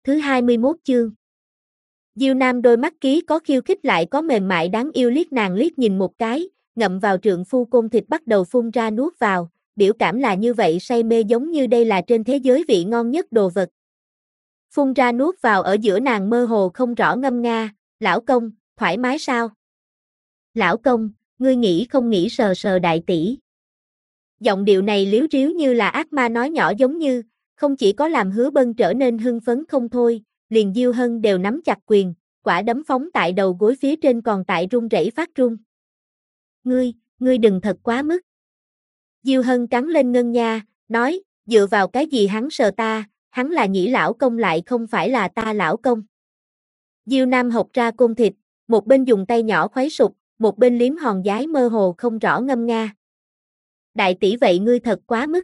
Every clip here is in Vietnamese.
thứ 21 chương. Diêu Nam đôi mắt ký có khiêu khích lại có mềm mại đáng yêu liếc nàng liếc nhìn một cái, ngậm vào trượng phu côn thịt bắt đầu phun ra nuốt vào, biểu cảm là như vậy say mê giống như đây là trên thế giới vị ngon nhất đồ vật. Phun ra nuốt vào ở giữa nàng mơ hồ không rõ ngâm nga, lão công, thoải mái sao? Lão công, ngươi nghĩ không nghĩ sờ sờ đại tỷ. Giọng điệu này líu ríu như là ác ma nói nhỏ giống như, không chỉ có làm Hứa Bân trở nên hưng phấn không thôi, liền Diêu Hân đều nắm chặt quyền, quả đấm phóng tại đầu gối phía trên còn tại run rẩy phát run. Ngươi đừng thật quá mức. Diêu Hân cắn lên ngân nha, nói, dựa vào cái gì hắn sờ ta, hắn là nhĩ lão công lại không phải là ta lão công. Diêu Nam hộc ra côn thịt, một bên dùng tay nhỏ khuấy sụp, một bên liếm hòn giái mơ hồ không rõ ngâm nga. Đại tỷ vậy ngươi thật quá mức.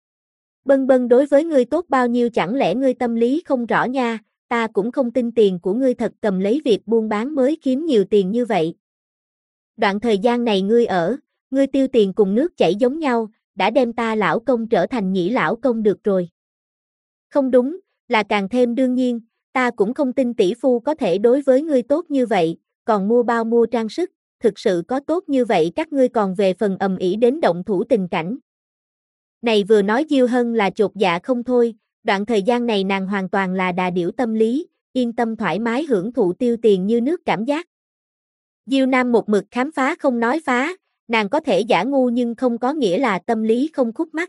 Bân Bân đối với ngươi tốt bao nhiêu chẳng lẽ ngươi tâm lý không rõ nha, ta cũng không tin tiền của ngươi thật cầm lấy việc buôn bán mới kiếm nhiều tiền như vậy. Đoạn thời gian này ngươi tiêu tiền cùng nước chảy giống nhau, đã đem ta lão công trở thành nhĩ lão công được rồi. Không đúng, là càng thêm đương nhiên, ta cũng không tin tỷ phu có thể đối với ngươi tốt như vậy, còn mua bao mua trang sức, thực sự có tốt như vậy các ngươi còn về phần ầm ĩ đến động thủ tình cảnh. Này vừa nói Diêu Hân là chột dạ không thôi, đoạn thời gian này nàng hoàn toàn là đà điểu tâm lý, yên tâm thoải mái hưởng thụ tiêu tiền như nước cảm giác. Diêu Nam một mực khám phá không nói phá, nàng có thể giả ngu nhưng không có nghĩa là tâm lý không khúc mắc.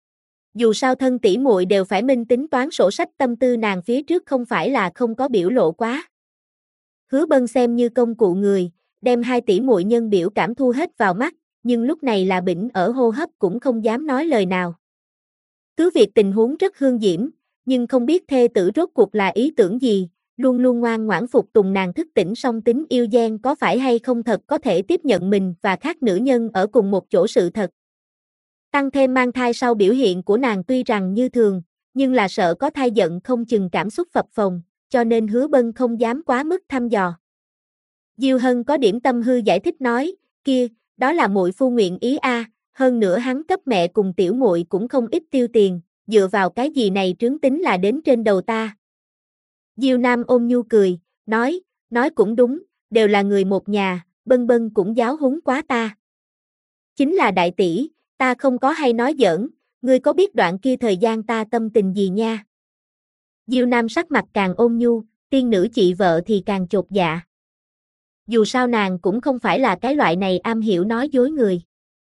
Dù sao thân tỷ muội đều phải minh tính toán sổ sách tâm tư nàng phía trước không phải là không có biểu lộ quá. Hứa Bân xem như công cụ người, đem hai tỷ muội nhân biểu cảm thu hết vào mắt, nhưng lúc này là bỉnh ở hô hấp cũng không dám nói lời nào. Cứ việc tình huống rất hương diễm, nhưng không biết thê tử rốt cuộc là ý tưởng gì, luôn luôn ngoan ngoãn phục tùng nàng thức tỉnh song tính yêu gian có phải hay không thật có thể tiếp nhận mình và khác nữ nhân ở cùng một chỗ sự thật. Tăng thêm mang thai sau biểu hiện của nàng tuy rằng như thường, nhưng là sợ có thai giận không chừng cảm xúc phập phồng, cho nên Hứa Bân không dám quá mức thăm dò. Diêu Hân có điểm tâm hư giải thích nói, kia, đó là muội phu nguyện ý a, hơn nữa hắn cấp mẹ cùng tiểu muội cũng không ít tiêu tiền, dựa vào cái gì này trướng tính là đến trên đầu ta. Diêu Nam ôn nhu cười, nói cũng đúng, đều là người một nhà, Bân Bân cũng giáo huấn quá ta. Chính là đại tỷ, ta không có hay nói giỡn, ngươi có biết đoạn kia thời gian ta tâm tình gì nha. Diêu Nam sắc mặt càng ôn nhu, tiên nữ chị vợ thì càng chột dạ. Dù sao nàng cũng không phải là cái loại này am hiểu nói dối người.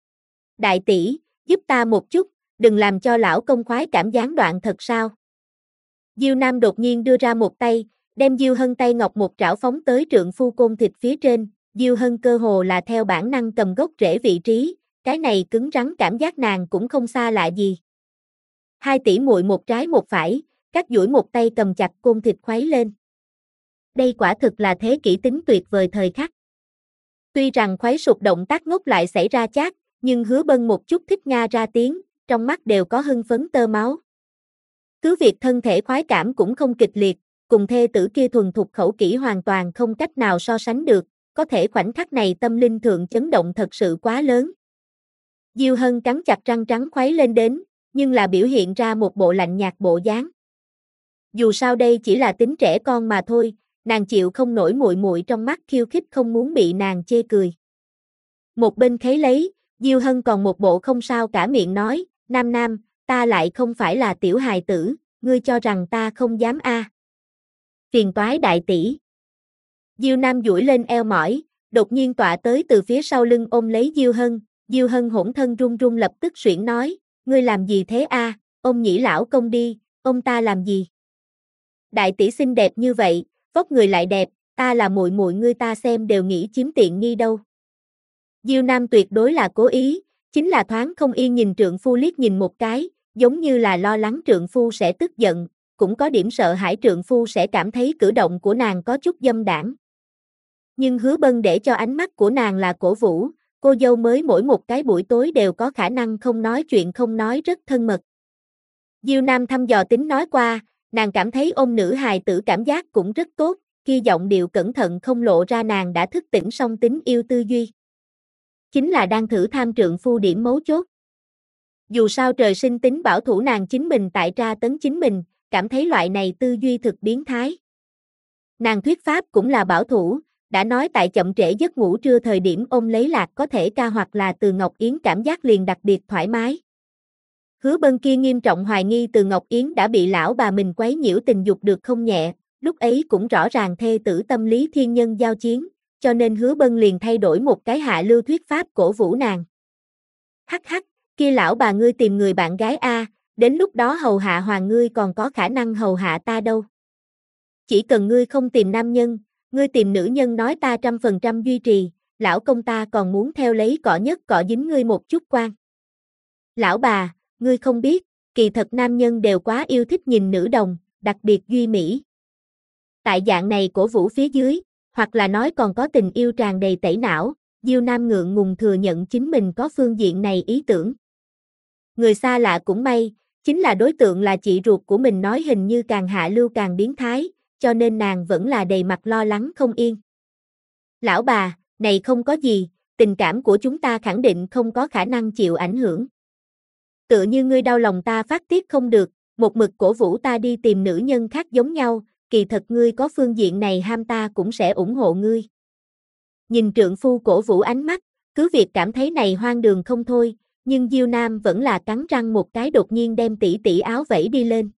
Đại tỷ, giúp ta một chút, đừng làm cho lão công khoái cảm gián đoạn thật sao. Diêu Nam đột nhiên đưa ra một tay, đem Diêu Hân tay ngọc một trảo phóng tới trượng phu côn thịt phía trên, Diêu Hân cơ hồ là theo bản năng cầm gốc rễ vị trí, cái này cứng rắn cảm giác nàng cũng không xa lạ gì. Hai tỷ muội một trái một phải, cắt duỗi một tay cầm chặt côn thịt khuấy lên. Đây quả thực là thế kỷ tính tuyệt vời thời khắc. Tuy rằng khuấy sụp động tác ngốc lại xảy ra chát, nhưng Hứa Bân một chút thích nga ra tiếng, trong mắt đều có hưng phấn tơ máu. Cứ việc thân thể khoái cảm cũng không kịch liệt, cùng thê tử kia thuần thục khẩu kỹ hoàn toàn không cách nào so sánh được, có thể khoảnh khắc này tâm linh thượng chấn động thật sự quá lớn. Diêu Hân cắn chặt răng trắng khuấy lên đến, nhưng là biểu hiện ra một bộ lạnh nhạt bộ dáng. Dù sao đây chỉ là tính trẻ con mà thôi, nàng chịu không nổi muội muội trong mắt khiêu khích không muốn bị nàng chê cười. Một bên khấy lấy, Diêu Hân còn một bộ không sao cả miệng nói, Nam, ta lại không phải là tiểu hài tử, ngươi cho rằng ta không dám a? Phiền toái đại tỷ. Diêu Nam duỗi lên eo mỏi, đột nhiên tọa tới từ phía sau lưng ôm lấy Diêu Hân hỗn thân run run lập tức suyễn nói, ngươi làm gì thế a? Ông nhĩ lão công đi, ông ta làm gì? Đại tỷ xinh đẹp như vậy, vóc người lại đẹp, ta là muội muội ngươi ta xem đều nghĩ chiếm tiện nghi đâu. Diêu Nam tuyệt đối là cố ý, chính là thoáng không yên nhìn trượng phu liếc nhìn một cái, giống như là lo lắng trượng phu sẽ tức giận, cũng có điểm sợ hãi trượng phu sẽ cảm thấy cử động của nàng có chút dâm đãng. Nhưng Hứa Bân để cho ánh mắt của nàng là cổ vũ, cô dâu mới mỗi một cái buổi tối đều có khả năng không nói chuyện không nói rất thân mật. Diêu Nam thăm dò tính nói qua, nàng cảm thấy ôm nữ hài tử cảm giác cũng rất tốt, kia giọng điệu cẩn thận không lộ ra nàng đã thức tỉnh song tính yêu tư duy. Chính là đang thử tham trượng phu điểm mấu chốt. Dù sao trời sinh tính bảo thủ nàng chính mình tại tra tấn chính mình, cảm thấy loại này tư duy thực biến thái. Nàng thuyết pháp cũng là bảo thủ, đã nói tại chậm trễ giấc ngủ trưa thời điểm ôm lấy Lạc có thể ca hoặc là Từ Ngọc Yến cảm giác liền đặc biệt thoải mái. Hứa Bân kia nghiêm trọng hoài nghi Từ Ngọc Yến đã bị lão bà mình quấy nhiễu tình dục được không nhẹ, lúc ấy cũng rõ ràng thê tử tâm lý thiên nhân giao chiến, cho nên Hứa Bân liền thay đổi một cái hạ lưu thuyết pháp cổ vũ nàng. Hắc hắc, kia lão bà ngươi tìm người bạn gái a, đến lúc đó hầu hạ hoàng ngươi còn có khả năng hầu hạ ta đâu. Chỉ cần ngươi không tìm nam nhân, ngươi tìm nữ nhân nói ta 100% duy trì, lão công ta còn muốn theo lấy cọ nhất cọ dính ngươi một chút quan. Lão bà, ngươi không biết, kỳ thật nam nhân đều quá yêu thích nhìn nữ đồng, đặc biệt duy mỹ. Tại dạng này cổ vũ phía dưới, hoặc là nói còn có tình yêu tràn đầy tẩy não, Diêu Nam ngượng ngùng thừa nhận chính mình có phương diện này ý tưởng. Người xa lạ cũng may, chính là đối tượng là chị ruột của mình nói hình như càng hạ lưu càng biến thái, cho nên nàng vẫn là đầy mặt lo lắng không yên. Lão bà, này không có gì, tình cảm của chúng ta khẳng định không có khả năng chịu ảnh hưởng. Tựa như ngươi đau lòng ta phát tiết không được, một mực cổ vũ ta đi tìm nữ nhân khác giống nhau, kỳ thật ngươi có phương diện này ham ta cũng sẽ ủng hộ ngươi. Nhìn trượng phu cổ vũ ánh mắt, cứ việc cảm thấy này hoang đường không thôi, nhưng Diêu Nam vẫn là cắn răng một cái đột nhiên đem tỷ tỷ áo vẫy đi lên.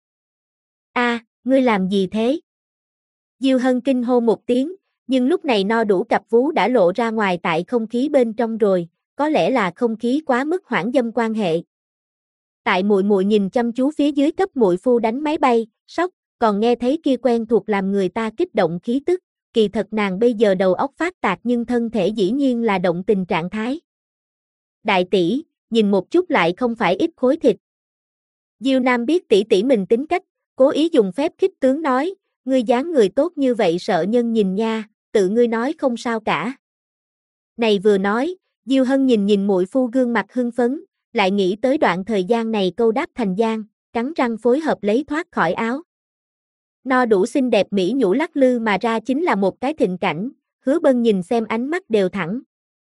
A, ngươi làm gì thế? Diêu Hân kinh hô một tiếng, nhưng lúc này no đủ cặp vú đã lộ ra ngoài tại không khí bên trong rồi, có lẽ là không khí quá mức hoãn dâm quan hệ. Tại muội muội nhìn chăm chú phía dưới cấp muội phu đánh máy bay, sốc, còn nghe thấy kia quen thuộc làm người ta kích động khí tức, kỳ thật nàng bây giờ đầu óc phát tạc nhưng thân thể dĩ nhiên là động tình trạng thái. Đại tỷ, nhìn một chút lại không phải ít khối thịt. Diêu Nam biết tỷ tỷ mình tính cách, cố ý dùng phép khích tướng nói, ngươi dáng người tốt như vậy sợ nhân nhìn nha, tự ngươi nói không sao cả. Này vừa nói, Diêu Hân nhìn muội phu gương mặt hưng phấn, lại nghĩ tới đoạn thời gian này câu đáp thành gian, cắn răng phối hợp lấy thoát khỏi áo. No đủ xinh đẹp mỹ nhũ lắc lư mà ra chính là một cái thịnh cảnh, Hứa Bân nhìn xem ánh mắt đều thẳng.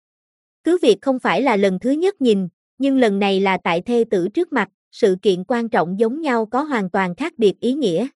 Cứ việc không phải là lần thứ nhất nhìn, nhưng lần này là tại thê tử trước mặt, sự kiện quan trọng giống nhau có hoàn toàn khác biệt ý nghĩa.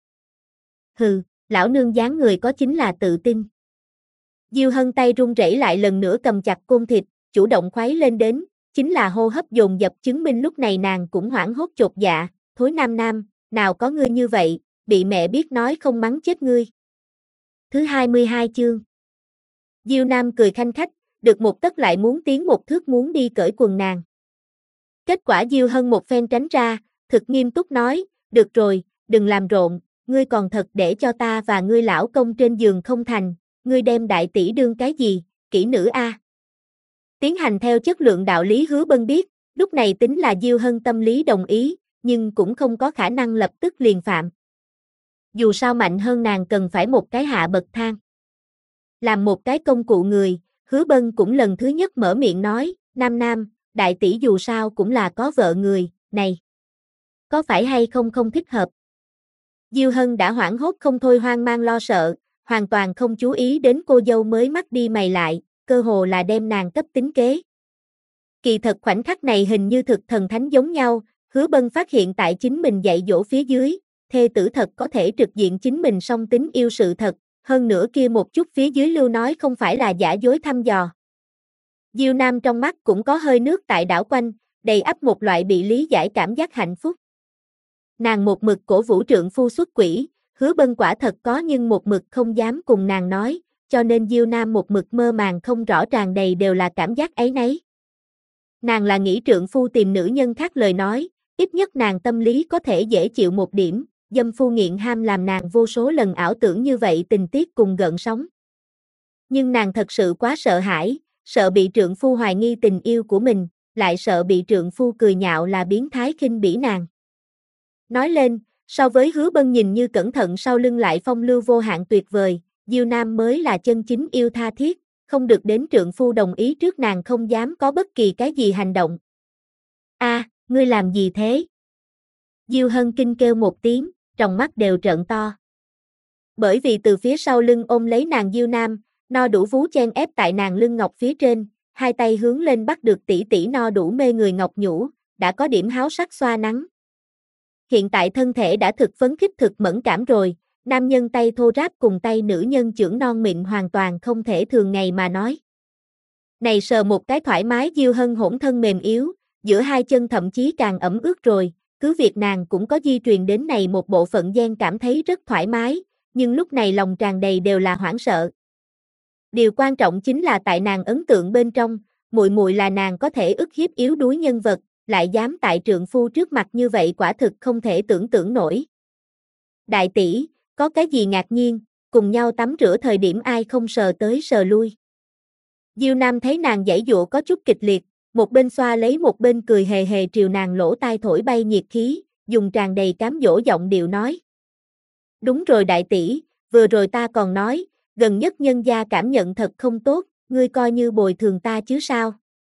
Hừ, lão nương dáng người có chính là tự tin. Diêu Hân tay run rẩy lại lần nữa cầm chặt côn thịt, chủ động khuấy lên đến, chính là hô hấp dồn dập chứng minh lúc này nàng cũng hoảng hốt chột dạ, thối nam nam, nào có ngươi như vậy, bị mẹ biết nói không mắng chết ngươi. Thứ 22 chương. Diêu Nam cười khanh khách, được một tấc lại muốn tiến một thước muốn đi cởi quần nàng. Kết quả Diêu Hân một phen tránh ra, thực nghiêm túc nói, được rồi, đừng làm rộn, ngươi còn thật để cho ta và ngươi lão công trên giường không thành, ngươi đem đại tỷ đương cái gì, kỹ nữ a. Tiến hành theo chất lượng đạo lý Hứa Bân biết, lúc này tính là Diêu Hân tâm lý đồng ý, nhưng cũng không có khả năng lập tức liền phạm. Dù sao mạnh hơn nàng cần phải một cái hạ bậc thang. Làm một cái công cụ người, Hứa Bân cũng lần thứ nhất mở miệng nói, nam nam, đại tỷ dù sao cũng là có vợ người, này. Có phải hay không không thích hợp? Diêu Hân đã hoảng hốt không thôi hoang mang lo sợ, hoàn toàn không chú ý đến cô dâu mới mắt đi mày lại, cơ hồ là đem nàng cấp tính kế. Kỳ thật khoảnh khắc này hình như thực thần thánh giống nhau, Hứa Bân phát hiện tại chính mình dạy dỗ phía dưới, thê tử thật có thể trực diện chính mình song tính yêu sự thật, hơn nữa kia một chút phía dưới lưu nói không phải là giả dối thăm dò. Diêu Nam trong mắt cũng có hơi nước tại đảo quanh, đầy ắp một loại bị lý giải cảm giác hạnh phúc. Nàng một mực cổ vũ trượng phu xuất quỷ, Hứa Bân quả thật có nhưng một mực không dám cùng nàng nói, cho nên Diêu Nam một mực mơ màng không rõ tràn đầy đều là cảm giác ấy nấy. Nàng là nghĩ trượng phu tìm nữ nhân khác lời nói, ít nhất nàng tâm lý có thể dễ chịu một điểm, dâm phu nghiện ham làm nàng vô số lần ảo tưởng như vậy tình tiết cùng gợn sóng. Nhưng nàng thật sự quá sợ hãi, sợ bị trượng phu hoài nghi tình yêu của mình, lại sợ bị trượng phu cười nhạo là biến thái khinh bỉ nàng. Nói lên, so với Hứa Bân nhìn như cẩn thận sau lưng lại phong lưu vô hạn tuyệt vời, Diêu Nam mới là chân chính yêu tha thiết, không được đến trượng phu đồng ý trước nàng không dám có bất kỳ cái gì hành động. A, ngươi làm gì thế? Diêu Hân kinh kêu một tiếng, tròng mắt đều trợn to. Bởi vì từ phía sau lưng ôm lấy nàng Diêu Nam, no đủ vú chen ép tại nàng lưng ngọc phía trên, hai tay hướng lên bắt được tỷ tỷ no đủ mê người ngọc nhũ, đã có điểm háo sắc xoa nắng. hiện tại thân thể đã thực phấn khích thực mẫn cảm rồi, nam nhân tay thô ráp cùng tay nữ nhân chưởng non mịn hoàn toàn không thể thường ngày mà nói. Này sờ một cái thoải mái Diêu Hân hỗn thân mềm yếu, giữa hai chân thậm chí càng ẩm ướt rồi, cứ việc nàng cũng có di truyền đến này một bộ phận gen cảm thấy rất thoải mái, nhưng lúc này lòng tràn đầy đều là hoảng sợ. Điều quan trọng chính là tại nàng ấn tượng bên trong, muội muội là nàng có thể ức hiếp yếu đuối nhân vật, lại dám tại trượng phu trước mặt như vậy quả thực không thể tưởng tượng nổi. Đại tỷ, có cái gì ngạc nhiên, cùng nhau tắm rửa thời điểm ai không sờ tới sờ lui. Diêu Nam thấy nàng giãy giụa có chút kịch liệt, một bên xoa lấy một bên cười hề hề triều nàng lỗ tai thổi bay nhiệt khí, dùng tràn đầy cám dỗ giọng điệu nói. Đúng rồi đại tỷ, vừa rồi ta còn nói, gần nhất nhân gia cảm nhận thật không tốt, ngươi coi như bồi thường ta chứ sao?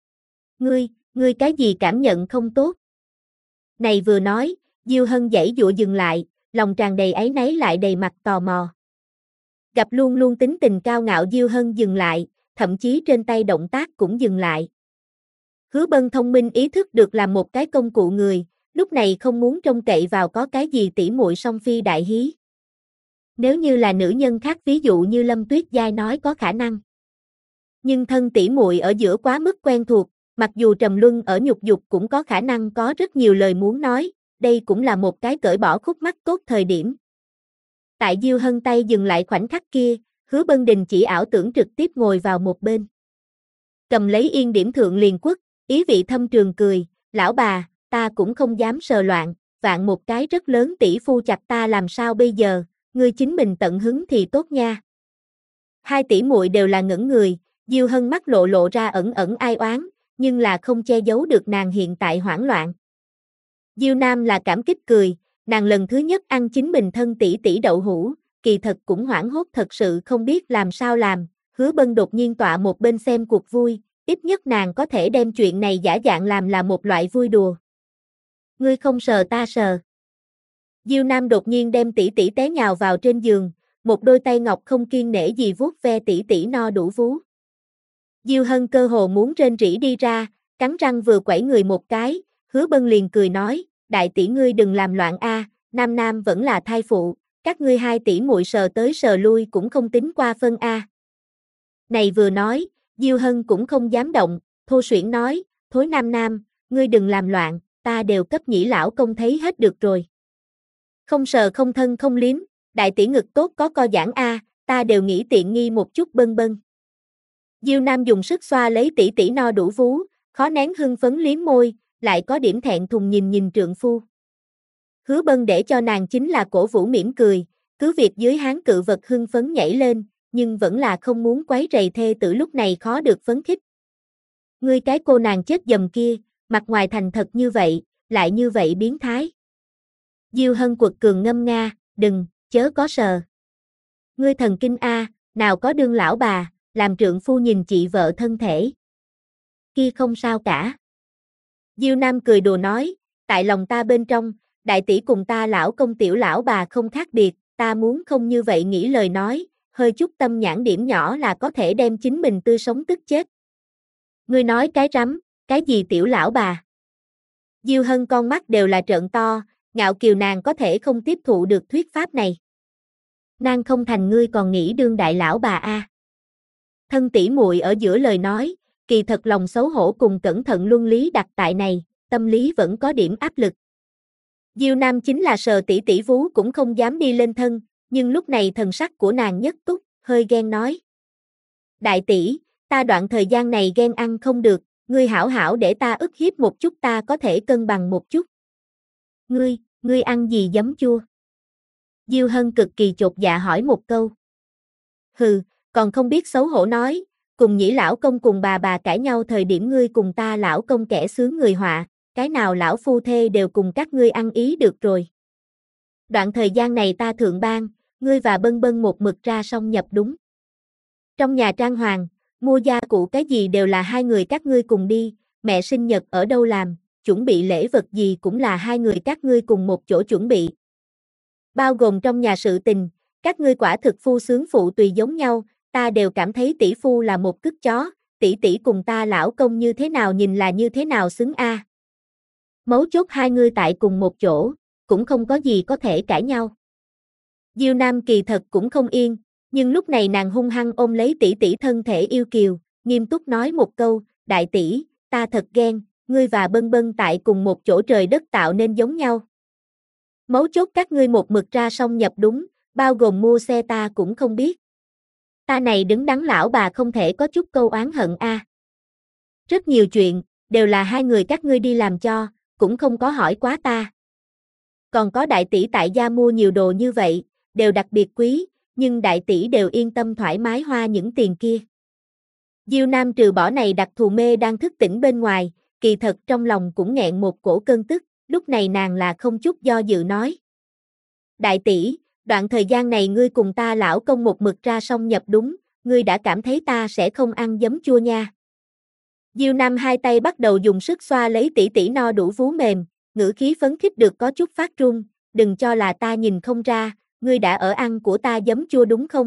Ngươi cái gì cảm nhận không tốt? Này vừa nói, Diêu Hân giãy giụa dừng lại, lòng tràn đầy áy náy lại đầy mặt tò mò. Gặp luôn luôn tính tình cao ngạo Diêu Hân dừng lại, thậm chí trên tay động tác cũng dừng lại. Hứa Bân thông minh ý thức được làm một cái công cụ người, lúc này không muốn trông cậy vào có cái gì tỉ muội song phi đại hí. Nếu như là nữ nhân khác ví dụ như Lâm Tuyết Giai nói có khả năng. Nhưng thân tỉ muội ở giữa quá mức quen thuộc, mặc dù trầm luân ở nhục dục cũng có khả năng có rất nhiều lời muốn nói, đây cũng là một cái cởi bỏ khúc mắc tốt thời điểm. Tại Diêu Hân tay dừng lại khoảnh khắc kia, Hứa Bân Đình chỉ ảo tưởng trực tiếp ngồi vào một bên. Cầm lấy yên điểm thượng liền quất, ý vị thâm trường cười, lão bà, ta cũng không dám sờ loạn, vạn một cái rất lớn tỷ phu chặt ta làm sao bây giờ, ngươi chính mình tận hứng thì tốt nha. Hai tỷ muội đều là ngẩn người, Diêu Hân mắt lộ ra ẩn ẩn ai oán, nhưng là không che giấu được nàng hiện tại hoảng loạn. Diêu Nam là cảm kích cười, nàng lần thứ nhất ăn chính mình thân tỷ tỷ đậu hũ, kỳ thật cũng hoảng hốt thật sự không biết làm sao làm, Hứa Bân đột nhiên tọa một bên xem cuộc vui, ít nhất nàng có thể đem chuyện này giả dạng làm là một loại vui đùa. Ngươi không sờ ta sờ. Diêu Nam đột nhiên đem tỷ tỷ té nhào vào trên giường, một đôi tay ngọc không kiêng nể gì vuốt ve tỷ tỷ no đủ vú. Diêu Hân cơ hồ muốn rên rỉ đi ra, cắn răng vừa quẩy người một cái, Hứa Bân liền cười nói, đại tỷ ngươi đừng làm loạn a, Nam Nam vẫn là thai phụ, các ngươi hai tỷ muội sờ tới sờ lui cũng không tính qua phân a. Này vừa nói, Diêu Hân cũng không dám động, thô suyễn nói, thối Nam Nam, ngươi đừng làm loạn, ta đều cấp nhĩ lão công thấy hết được rồi. Không sờ không thân không liếm, đại tỷ ngực tốt có co giãn a, ta đều nghĩ tiện nghi một chút bân bân. Diêu Nam dùng sức xoa lấy tỷ tỷ no đủ vú, khó nén hưng phấn liếm môi, lại có điểm thẹn thùng nhìn trượng phu. Hứa Bân để cho nàng chính là cổ vũ mỉm cười, cứ việc dưới háng cự vật hưng phấn nhảy lên, nhưng vẫn là không muốn quấy rầy thê tử lúc này khó được phấn khích. Ngươi cái cô nàng chết dầm kia, mặt ngoài thành thật như vậy, lại như vậy biến thái. Diêu Hân quật cường ngâm nga, đừng, chớ có sờ. Ngươi thần kinh a, nào có đương lão bà, làm trượng phu nhìn chị vợ thân thể. Kia không sao cả. Diêu Nam cười đùa nói, tại lòng ta bên trong, đại tỷ cùng ta lão công tiểu lão bà không khác biệt, ta muốn không như vậy nghĩ lời nói, hơi chút tâm nhãn điểm nhỏ là có thể đem chính mình tươi sống tức chết. Ngươi nói cái rắm, cái gì tiểu lão bà? Diêu Hân con mắt đều là trợn to, ngạo kiều nàng có thể không tiếp thụ được thuyết pháp này. Nàng không thành ngươi còn nghĩ đương đại lão bà a. Thân tỷ muội ở giữa lời nói, kỳ thật lòng xấu hổ cùng cẩn thận luân lý đặt tại này, tâm lý vẫn có điểm áp lực. Diêu Nam chính là sờ tỷ tỷ vú cũng không dám đi lên thân, nhưng lúc này thần sắc của nàng nhất túc, hơi ghen nói. Đại tỷ, ta đoạn thời gian này ghen ăn không được, ngươi hảo hảo để ta ức hiếp một chút ta có thể cân bằng một chút. Ngươi ăn gì giấm chua? Diêu Hân cực kỳ chột dạ hỏi một câu. Hừ, còn không biết xấu hổ nói, cùng nhĩ lão công cùng bà cãi nhau thời điểm ngươi cùng ta lão công kẻ sướng người họa, cái nào lão phu thê đều cùng các ngươi ăn ý được rồi. Đoạn thời gian này ta thượng ban, ngươi và Bân Bân một mực ra song nhập đúng. Trong nhà trang hoàng, mua gia cụ cái gì đều là hai người các ngươi cùng đi, mẹ sinh nhật ở đâu làm, chuẩn bị lễ vật gì cũng là hai người các ngươi cùng một chỗ chuẩn bị. Bao gồm trong nhà sự tình, các ngươi quả thực phu sướng phụ tùy giống nhau, ta đều cảm thấy tỷ phu là một cứt chó, tỷ tỷ cùng ta lão công như thế nào nhìn là như thế nào xứng a. Mấu chốt hai ngươi tại cùng một chỗ, cũng không có gì có thể cãi nhau. Diêu Nam kỳ thật cũng không yên, nhưng lúc này nàng hung hăng ôm lấy tỷ tỷ thân thể yêu kiều, nghiêm túc nói một câu, đại tỷ, ta thật ghen, ngươi và Bân Bân tại cùng một chỗ trời đất tạo nên giống nhau. Mấu chốt các ngươi một mực ra song nhập đúng, bao gồm mua xe ta cũng không biết. Ta này đứng đắn lão bà không thể có chút câu oán hận a. Rất nhiều chuyện, đều là hai người các ngươi đi làm cho, cũng không có hỏi quá ta. Còn có đại tỷ tại gia mua nhiều đồ như vậy, đều đặc biệt quý, nhưng đại tỷ đều yên tâm thoải mái hoa những tiền kia. Diêu Nam trừ bỏ này đặc thù mê đang thức tỉnh bên ngoài, kỳ thật trong lòng cũng nghẹn một cổ cơn tức, lúc này nàng là không chút do dự nói. Đại tỷ, đoạn thời gian này ngươi cùng ta lão công một mực ra song nhập đúng, ngươi đã cảm thấy ta sẽ không ăn giấm chua nha. Diêu Nam hai tay bắt đầu dùng sức xoa lấy tỷ tỷ no đủ vú mềm, ngữ khí phấn khích được có chút phát run, đừng cho là ta nhìn không ra, ngươi đã ở ăn của ta giấm chua đúng không?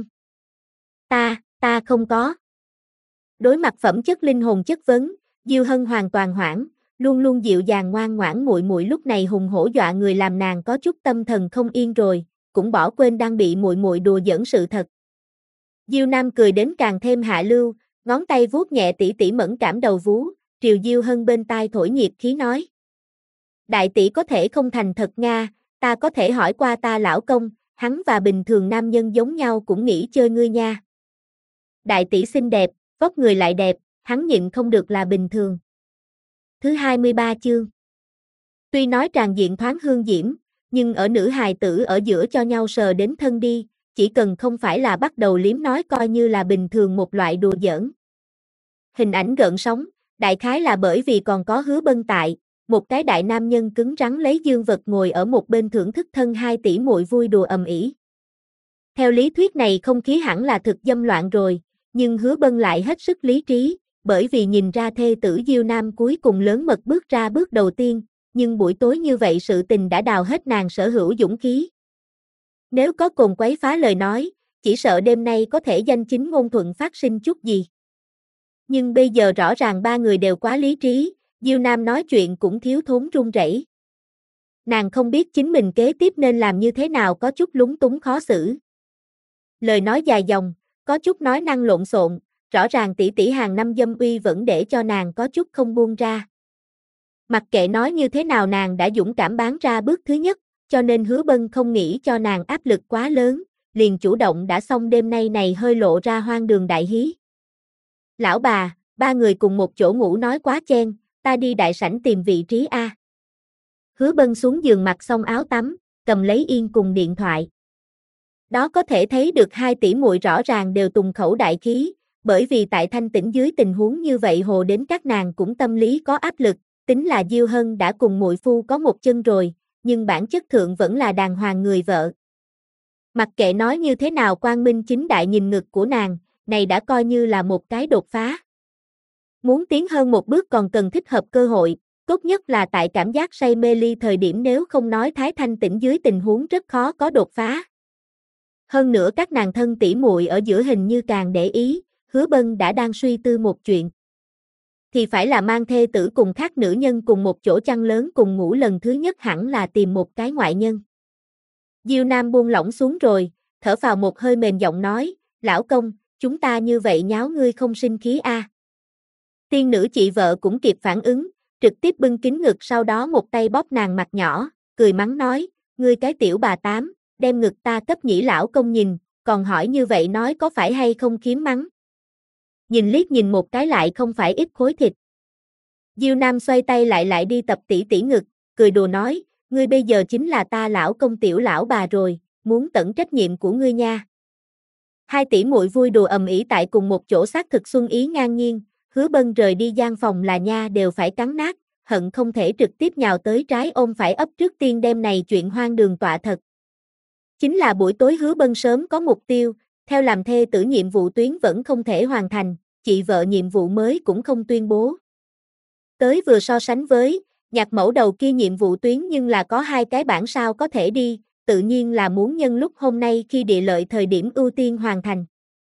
Ta không có. Đối mặt phẩm chất linh hồn chất vấn, Diêu Hân hoàn toàn hoảng, luôn luôn dịu dàng ngoan ngoãn muội muội lúc này hùng hổ dọa người làm nàng có chút tâm thần không yên rồi, cũng bỏ quên đang bị muội muội đùa giỡn sự thật. Diêu Nam cười đến càng thêm hạ lưu, ngón tay vuốt nhẹ tỷ tỷ mẫn cảm đầu vú, triều Diêu Hân bên tai thổi nhiệt khí nói. Đại tỷ có thể không thành thật Nga, ta có thể hỏi qua ta lão công, hắn và bình thường nam nhân giống nhau cũng nghĩ chơi ngươi nha. Đại tỷ xinh đẹp, vóc người lại đẹp, hắn nhịn không được là bình thường. Thứ 23 chương. Tuy nói tràn diện thoáng hương diễm, nhưng ở nữ hài tử ở giữa cho nhau sờ đến thân đi, chỉ cần không phải là bắt đầu liếm nói coi như là bình thường một loại đùa giỡn. Hình ảnh gợn sóng, đại khái là bởi vì còn có Hứa Bân tại, một cái đại nam nhân cứng rắn lấy dương vật ngồi ở một bên thưởng thức thân hai tỷ muội vui đùa ầm ĩ. Theo lý thuyết này không khí hẳn là thực dâm loạn rồi, nhưng Hứa Bân lại hết sức lý trí, bởi vì nhìn ra thê tử Diêu Nam cuối cùng lớn mật bước ra bước đầu tiên, nhưng buổi tối như vậy sự tình đã đào hết nàng sở hữu dũng khí. Nếu có cồn quấy phá lời nói, chỉ sợ đêm nay có thể danh chính ngôn thuận phát sinh chút gì. Nhưng bây giờ rõ ràng ba người đều quá lý trí, Diêu Nam nói chuyện cũng thiếu thốn run rẩy. Nàng không biết chính mình kế tiếp nên làm như thế nào có chút lúng túng khó xử. Lời nói dài dòng, có chút nói năng lộn xộn, rõ ràng tỷ tỷ hàng năm dâm uy vẫn để cho nàng có chút không buông ra. Mặc kệ nói như thế nào nàng đã dũng cảm bán ra bước thứ nhất, cho nên Hứa Bân không nghĩ cho nàng áp lực quá lớn, liền chủ động đã xong đêm nay này hơi lộ ra hoang đường đại hí. Lão bà, ba người cùng một chỗ ngủ nói quá chen, ta đi đại sảnh tìm vị trí A. Hứa Bân xuống giường mặc xong áo tắm, cầm lấy yên cùng điện thoại. Đó có thể thấy được hai tỷ muội rõ ràng đều tùng khẩu đại khí, bởi vì tại thanh tĩnh dưới tình huống như vậy hồ đến các nàng cũng tâm lý có áp lực, tính là Diêu Hân đã cùng muội phu có một chân rồi, nhưng bản chất thượng vẫn là đàng hoàng người vợ. Mặc kệ nói như thế nào quang minh chính đại nhìn ngực của nàng, này đã coi như là một cái đột phá. Muốn tiến hơn một bước còn cần thích hợp cơ hội, tốt nhất là tại cảm giác say mê ly thời điểm nếu không nói thái thanh tĩnh dưới tình huống rất khó có đột phá. Hơn nữa các nàng thân tỷ muội ở giữa hình như càng để ý, Hứa Bân đã đang suy tư một chuyện. Thì phải là mang thê tử cùng khác nữ nhân cùng một chỗ chăn lớn cùng ngủ lần thứ nhất hẳn là tìm một cái ngoại nhân. Diêu Nam buông lỏng xuống rồi, thở phào một hơi mềm giọng nói, lão công, chúng ta như vậy nháo ngươi không sinh khí a? Tiên nữ chị vợ cũng kịp phản ứng, trực tiếp bưng kín ngực sau đó một tay bóp nàng mặt nhỏ, cười mắng nói, ngươi cái tiểu bà tám, đem ngực ta cấp nhĩ lão công nhìn, còn hỏi như vậy nói có phải hay không kiếm mắng. Nhìn liếc nhìn một cái lại không phải ít khối thịt. Diêu Nam xoay tay lại đi tập tỷ tỷ ngực, cười đùa nói, ngươi bây giờ chính là ta lão công tiểu lão bà rồi, muốn tận trách nhiệm của ngươi nha. Hai tỷ muội vui đùa ầm ĩ tại cùng một chỗ xác thực xuân ý ngang nhiên, Hứa Bân rời đi gian phòng là nha đều phải cắn nát, hận không thể trực tiếp nhào tới trái ôm phải ấp trước tiên đem này chuyện hoang đường tọa thật. Chính là buổi tối Hứa Bân sớm có mục tiêu, theo làm thê tử nhiệm vụ tuyến vẫn không thể hoàn thành, chị vợ nhiệm vụ mới cũng không tuyên bố. Tới vừa so sánh với, nhạc mẫu đầu kia nhiệm vụ tuyến nhưng là có hai cái bản sao có thể đi, tự nhiên là muốn nhân lúc hôm nay khi địa lợi thời điểm ưu tiên hoàn thành.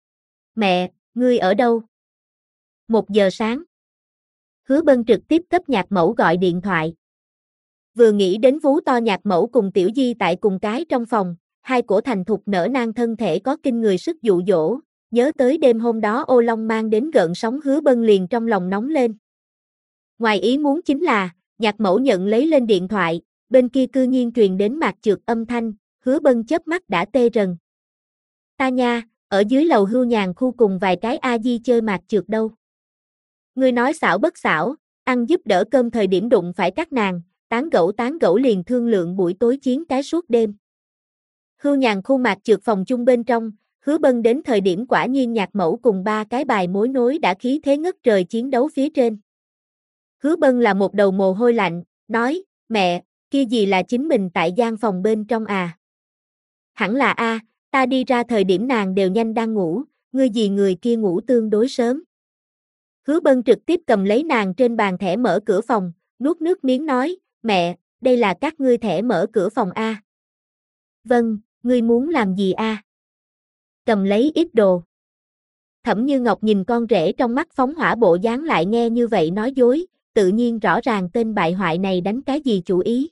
Mẹ, ngươi ở đâu? 1 giờ sáng. Hứa Bân trực tiếp cấp nhạc mẫu gọi điện thoại. Vừa nghĩ đến vú to nhạc mẫu cùng Tiểu Di tại cùng cái trong phòng, hai cổ thành thục nở nang thân thể có kinh người sức dụ dỗ, nhớ tới đêm hôm đó ô long mang đến gợn sóng Hứa Bân liền trong lòng nóng lên. Ngoài ý muốn chính là, nhạc mẫu nhận lấy lên điện thoại, bên kia cư nhiên truyền đến mạc trượt âm thanh, Hứa Bân chớp mắt đã tê rần. Ta nha, ở dưới lầu Hưu Nhàn khu cùng vài cái a di chơi mạc trượt đâu. Ngươi nói xảo bất xảo, ăn giúp đỡ cơm thời điểm đụng phải các nàng, tán gẫu liền thương lượng buổi tối chiến cái suốt đêm. Hưu Nhàn khu mạc trượt phòng chung bên trong, Hứa Bân đến thời điểm quả nhiên nhạc mẫu cùng ba cái bài mối nối đã khí thế ngất trời chiến đấu phía trên. Hứa Bân là một đầu mồ hôi lạnh, nói, mẹ, kia gì là chính mình tại gian phòng bên trong à? Hẳn là a, ta đi ra thời điểm nàng đều nhanh đang ngủ, ngươi gì người kia ngủ tương đối sớm. Hứa Bân trực tiếp cầm lấy nàng trên bàn thẻ mở cửa phòng, nuốt nước miếng nói, mẹ, đây là các ngươi thẻ mở cửa phòng a. Vâng, ngươi muốn làm gì a? Cầm lấy ít đồ. Thẩm Như Ngọc nhìn con rể trong mắt phóng hỏa bộ dáng lại nghe như vậy nói dối, tự nhiên rõ ràng tên bại hoại này đánh cái gì chủ ý.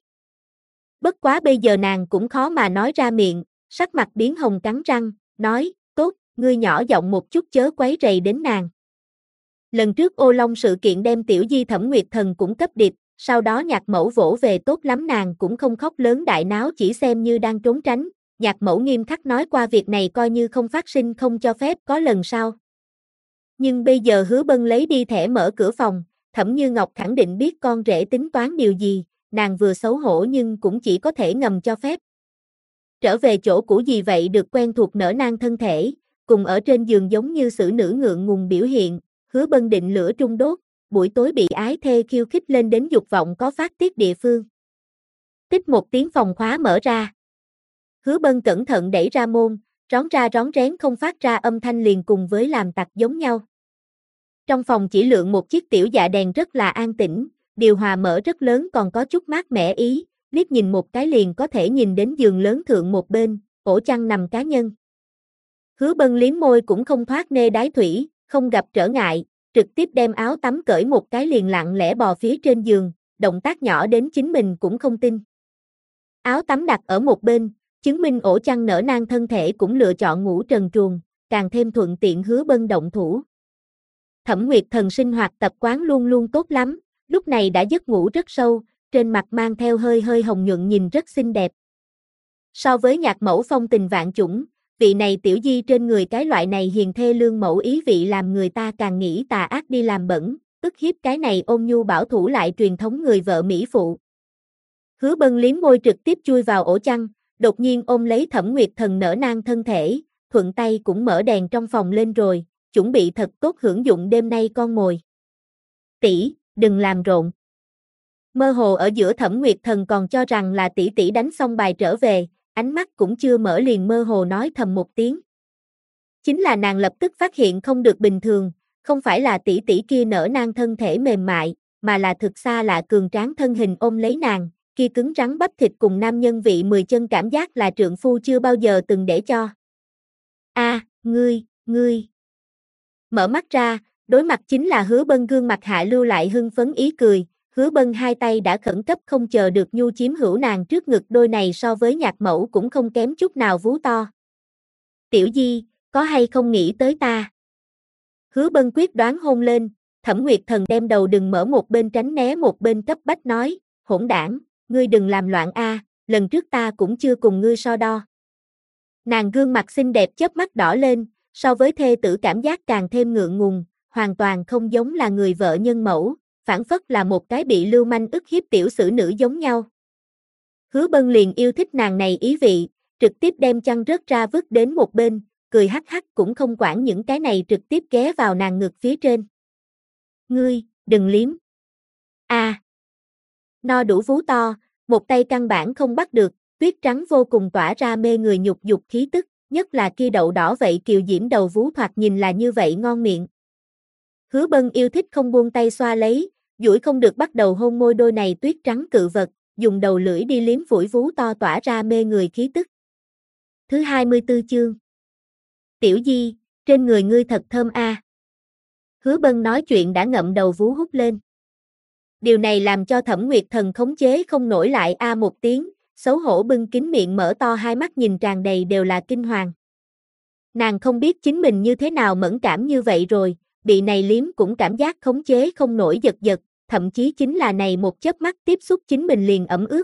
Bất quá bây giờ nàng cũng khó mà nói ra miệng, sắc mặt biến hồng cắn răng, nói, tốt, ngươi nhỏ giọng một chút chớ quấy rầy đến nàng. Lần trước ô long sự kiện đem Tiểu Di Thẩm Nguyệt Thần cũng cấp điệp, sau đó nhạc mẫu vỗ về tốt lắm nàng cũng không khóc lớn đại náo chỉ xem như đang trốn tránh, nhạc mẫu nghiêm khắc nói qua việc này coi như không phát sinh không cho phép có lần sau. Nhưng bây giờ Hứa Bân lấy đi thẻ mở cửa phòng, Thẩm Như Ngọc khẳng định biết con rể tính toán điều gì, nàng vừa xấu hổ nhưng cũng chỉ có thể ngầm cho phép. Trở về chỗ cũ gì vậy được quen thuộc nở nang thân thể, cùng ở trên giường giống như xử nữ ngượng ngùng biểu hiện, Hứa Bân định lửa trung đốt, buổi tối bị ái thê khiêu khích lên đến dục vọng có phát tiết địa phương. Tích một tiếng phòng khóa mở ra. Hứa Bân cẩn thận đẩy ra môn, rón ra rón rén không phát ra âm thanh liền cùng với làm tặc giống nhau. Trong phòng chỉ lượng một chiếc tiểu dạ đèn rất là an tĩnh, điều hòa mở rất lớn còn có chút mát mẻ ý, liếc nhìn một cái liền có thể nhìn đến giường lớn thượng một bên, ổ chăn nằm cá nhân. Hứa Bân liếm môi cũng không thoát nê đái thủy, không gặp trở ngại, trực tiếp đem áo tắm cởi một cái liền lặng lẽ bò phía trên giường, động tác nhỏ đến chính mình cũng không tin. Áo tắm đặt ở một bên, chứng minh ổ chăn nở nang thân thể cũng lựa chọn ngủ trần truồng, càng thêm thuận tiện Hứa Bân động thủ. Thẩm Nguyệt Thần sinh hoạt tập quán luôn luôn tốt lắm, lúc này đã giấc ngủ rất sâu, trên mặt mang theo hơi hơi hồng nhuận nhìn rất xinh đẹp. So với nhạc mẫu phong tình vạn chủng, vị này Tiểu Di trên người cái loại này hiền thê lương mẫu ý vị làm người ta càng nghĩ tà ác đi làm bẩn, ức hiếp cái này ôn nhu bảo thủ lại truyền thống người vợ mỹ phụ. Hứa Bân liếm môi trực tiếp chui vào ổ chăn, đột nhiên ôm lấy Thẩm Nguyệt Thần nở nang thân thể, thuận tay cũng mở đèn trong phòng lên rồi, chuẩn bị thật tốt hưởng dụng đêm nay con mồi. Tỷ, đừng làm rộn. Mơ hồ ở giữa Thẩm Nguyệt Thần còn cho rằng là tỷ tỷ đánh xong bài trở về, ánh mắt cũng chưa mở liền mơ hồ nói thầm một tiếng. Chính là nàng lập tức phát hiện không được bình thường, không phải là tỷ tỷ kia nở nang thân thể mềm mại, mà là thực xa lạ cường tráng thân hình ôm lấy nàng, kia cứng rắn bắp thịt cùng nam nhân vị 10 chân cảm giác là trượng phu chưa bao giờ từng để cho. A, ngươi. Mở mắt ra, đối mặt chính là Hứa Bân gương mặt hạ lưu lại hưng phấn ý cười, Hứa Bân hai tay đã khẩn cấp không chờ được nhu chiếm hữu nàng trước ngực đôi này so với nhạc mẫu cũng không kém chút nào vú to. Tiểu Di, có hay không nghĩ tới ta? Hứa Bân quyết đoán hôn lên, Thẩm Nguyệt Thần đem đầu đừng mở một bên tránh né một bên cấp bách nói, hỗn đảng, ngươi đừng làm loạn a, lần trước ta cũng chưa cùng ngươi so đo. Nàng gương mặt xinh đẹp chớp mắt đỏ lên, so với thê tử cảm giác càng thêm ngượng ngùng, hoàn toàn không giống là người vợ nhân mẫu, phản phất là một cái bị lưu manh ức hiếp tiểu xử nữ giống nhau. Hứa Bân liền yêu thích nàng này ý vị, trực tiếp đem chăn rớt ra vứt đến một bên, cười hắc hắc cũng không quản những cái này trực tiếp ghé vào nàng ngực phía trên. Ngươi, đừng liếm. A. No đủ vú to, một tay căn bản không bắt được, tuyết trắng vô cùng tỏa ra mê người nhục dục khí tức, nhất là kia đậu đỏ vậy kiều diễm đầu vú thoạt nhìn là như vậy ngon miệng. Hứa Bân yêu thích không buông tay xoa lấy, duỗi không được bắt đầu hôn môi đôi này tuyết trắng cự vật, dùng đầu lưỡi đi liếm phủi vú to tỏa ra mê người khí tức. Thứ 24 chương. Tiểu Di, trên người ngươi thật thơm a. Hứa Bân nói chuyện đã ngậm đầu vú hút lên. Điều này làm cho Thẩm Nguyệt Thần khống chế không nổi lại một tiếng, xấu hổ bưng kín miệng mở to hai mắt nhìn tràn đầy đều là kinh hoàng. Nàng không biết chính mình như thế nào mẫn cảm như vậy rồi, bị này liếm cũng cảm giác khống chế không nổi giật giật, thậm chí chính là này một chớp mắt tiếp xúc chính mình liền ẩm ướt.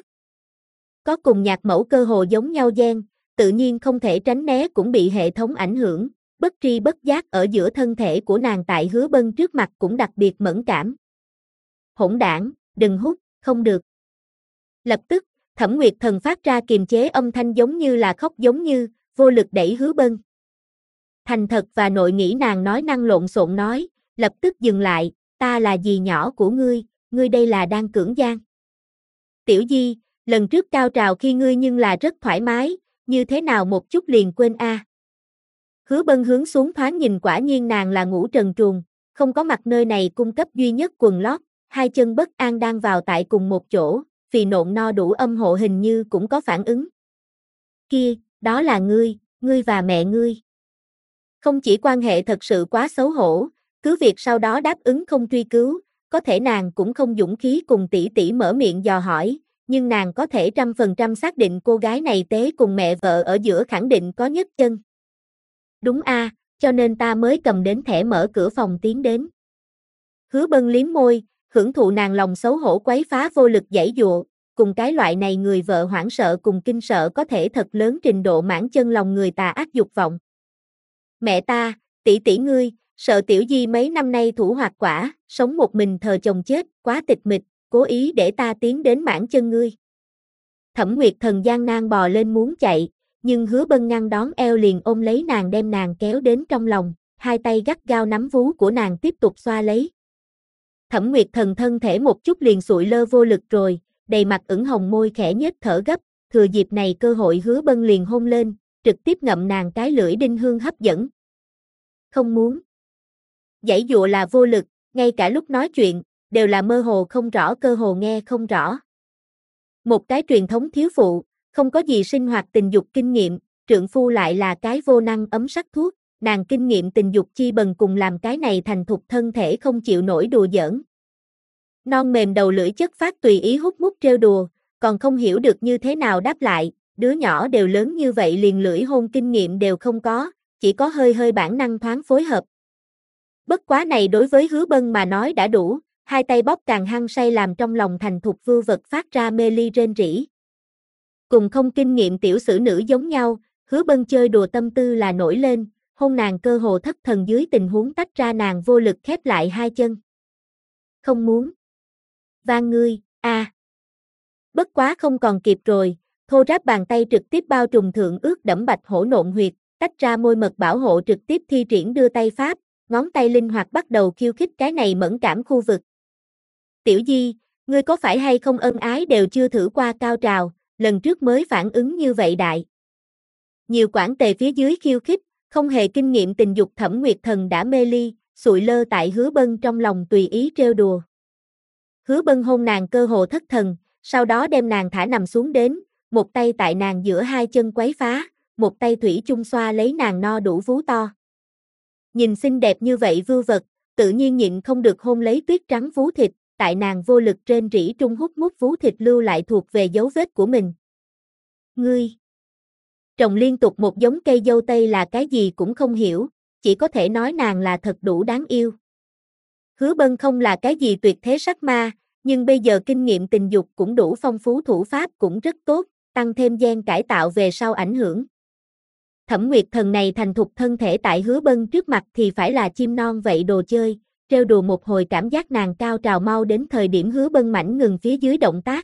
Có cùng nhạc mẫu cơ hồ giống nhau gen, tự nhiên không thể tránh né cũng bị hệ thống ảnh hưởng, bất tri bất giác ở giữa thân thể của nàng tại Hứa Bân trước mặt cũng đặc biệt mẫn cảm. Hỗn đảng, đừng hút, không được. Lập tức, Thẩm Nguyệt Thần phát ra kiềm chế âm thanh giống như là khóc giống như, vô lực đẩy Hứa Bân. Thành thật và nội nghĩ nàng nói năng lộn xộn nói, lập tức dừng lại, ta là dì nhỏ của ngươi đây là đang cưỡng gian. Tiểu Di, lần trước cao trào khi ngươi nhưng là rất thoải mái, như thế nào một chút liền quên a. Hứa Bân hướng xuống thoáng nhìn quả nhiên nàng là ngủ trần truồng, không có mặt nơi này cung cấp duy nhất quần lót, hai chân bất an đang vào tại cùng một chỗ, vì nộn no đủ âm hộ hình như cũng có phản ứng. Kia, đó là ngươi và mẹ ngươi. Không chỉ quan hệ thật sự quá xấu hổ, cứ việc sau đó đáp ứng không truy cứu, có thể nàng cũng không dũng khí cùng tỷ tỷ mở miệng dò hỏi, nhưng nàng có thể 100% xác định cô gái này tế cùng mẹ vợ ở giữa khẳng định có nhất chân. Đúng a, cho nên ta mới cầm đến thẻ mở cửa phòng tiến đến. Hứa Bân liếm môi, hưởng thụ nàng lòng xấu hổ quấy phá vô lực giãy giụa, cùng cái loại này người vợ hoảng sợ cùng kinh sợ có thể thật lớn trình độ mãn chân lòng người tà ác dục vọng. Mẹ ta, tỷ tỷ ngươi, sợ Tiểu Di mấy năm nay thủ hoạt quả, sống một mình thờ chồng chết, quá tịch mịch, cố ý để ta tiến đến mãn chân ngươi. Thẩm Nguyệt Thần gian nan bò lên muốn chạy, nhưng Hứa Bân ngăn đón eo liền ôm lấy nàng đem nàng kéo đến trong lòng, hai tay gắt gao nắm vú của nàng tiếp tục xoa lấy. Thẩm Nguyệt Thần thân thể một chút liền sụi lơ vô lực rồi, đầy mặt ửng hồng môi khẽ nhếch thở gấp, thừa dịp này cơ hội Hứa Bân liền hôn lên, trực tiếp ngậm nàng cái lưỡi đinh hương hấp dẫn. Không muốn. Giãy dụa là vô lực, ngay cả lúc nói chuyện, đều là mơ hồ không rõ cơ hồ nghe không rõ. Một cái truyền thống thiếu phụ, không có gì sinh hoạt tình dục kinh nghiệm, trượng phu lại là cái vô năng ấm sắc thuốc, nàng kinh nghiệm tình dục chi bần cùng làm cái này thành thục thân thể không chịu nổi đùa giỡn. Non mềm đầu lưỡi chất phát tùy ý hút mút trêu đùa, còn không hiểu được như thế nào đáp lại, đứa nhỏ đều lớn như vậy liền lưỡi hôn kinh nghiệm đều không có, chỉ có hơi hơi bản năng thoáng phối hợp. Bất quá này đối với Hứa Bân mà nói đã đủ, hai tay bóp càng hăng say làm trong lòng thành thục vưu vật phát ra mê ly rên rỉ. Cùng không kinh nghiệm tiểu sử nữ giống nhau, Hứa Bân chơi đùa tâm tư là nổi lên, hôn nàng cơ hồ thất thần dưới tình huống tách ra nàng vô lực khép lại hai chân. Không muốn. Van ngươi, a. Bất quá không còn kịp rồi, thô ráp bàn tay trực tiếp bao trùm thượng ướt đẫm bạch hổ nộn huyệt, tách ra môi mật bảo hộ trực tiếp thi triển đưa tay pháp, ngón tay linh hoạt bắt đầu khiêu khích cái này mẫn cảm khu vực. Tiểu Di, ngươi có phải hay không ân ái đều chưa thử qua cao trào, lần trước mới phản ứng như vậy đại. Nhiều quản tề phía dưới khiêu khích, không hề kinh nghiệm tình dục Thẩm Nguyệt Thần đã mê ly, sụi lơ tại Hứa Bân trong lòng tùy ý trêu đùa. Hứa Bân hôn nàng cơ hồ thất thần, sau đó đem nàng thả nằm xuống đến, một tay tại nàng giữa hai chân quấy phá, một tay thủy chung xoa lấy nàng no đủ vú to. Nhìn xinh đẹp như vậy vưu vật, tự nhiên nhịn không được hôn lấy tuyết trắng vú thịt, tại nàng vô lực rên rỉ trung hút mút vú thịt lưu lại thuộc về dấu vết của mình. Ngươi! Trồng liên tục một giống cây dâu tây là cái gì cũng không hiểu, chỉ có thể nói nàng là thật đủ đáng yêu. Hứa Bân không là cái gì tuyệt thế sắc ma, nhưng bây giờ kinh nghiệm tình dục cũng đủ phong phú thủ pháp cũng rất tốt, tăng thêm gen cải tạo về sau ảnh hưởng. Thẩm Nguyệt Thần này thành thục thân thể tại Hứa Bân trước mặt thì phải là chim non vậy đồ chơi, trêu đùa một hồi cảm giác nàng cao trào mau đến thời điểm Hứa Bân mảnh ngừng phía dưới động tác.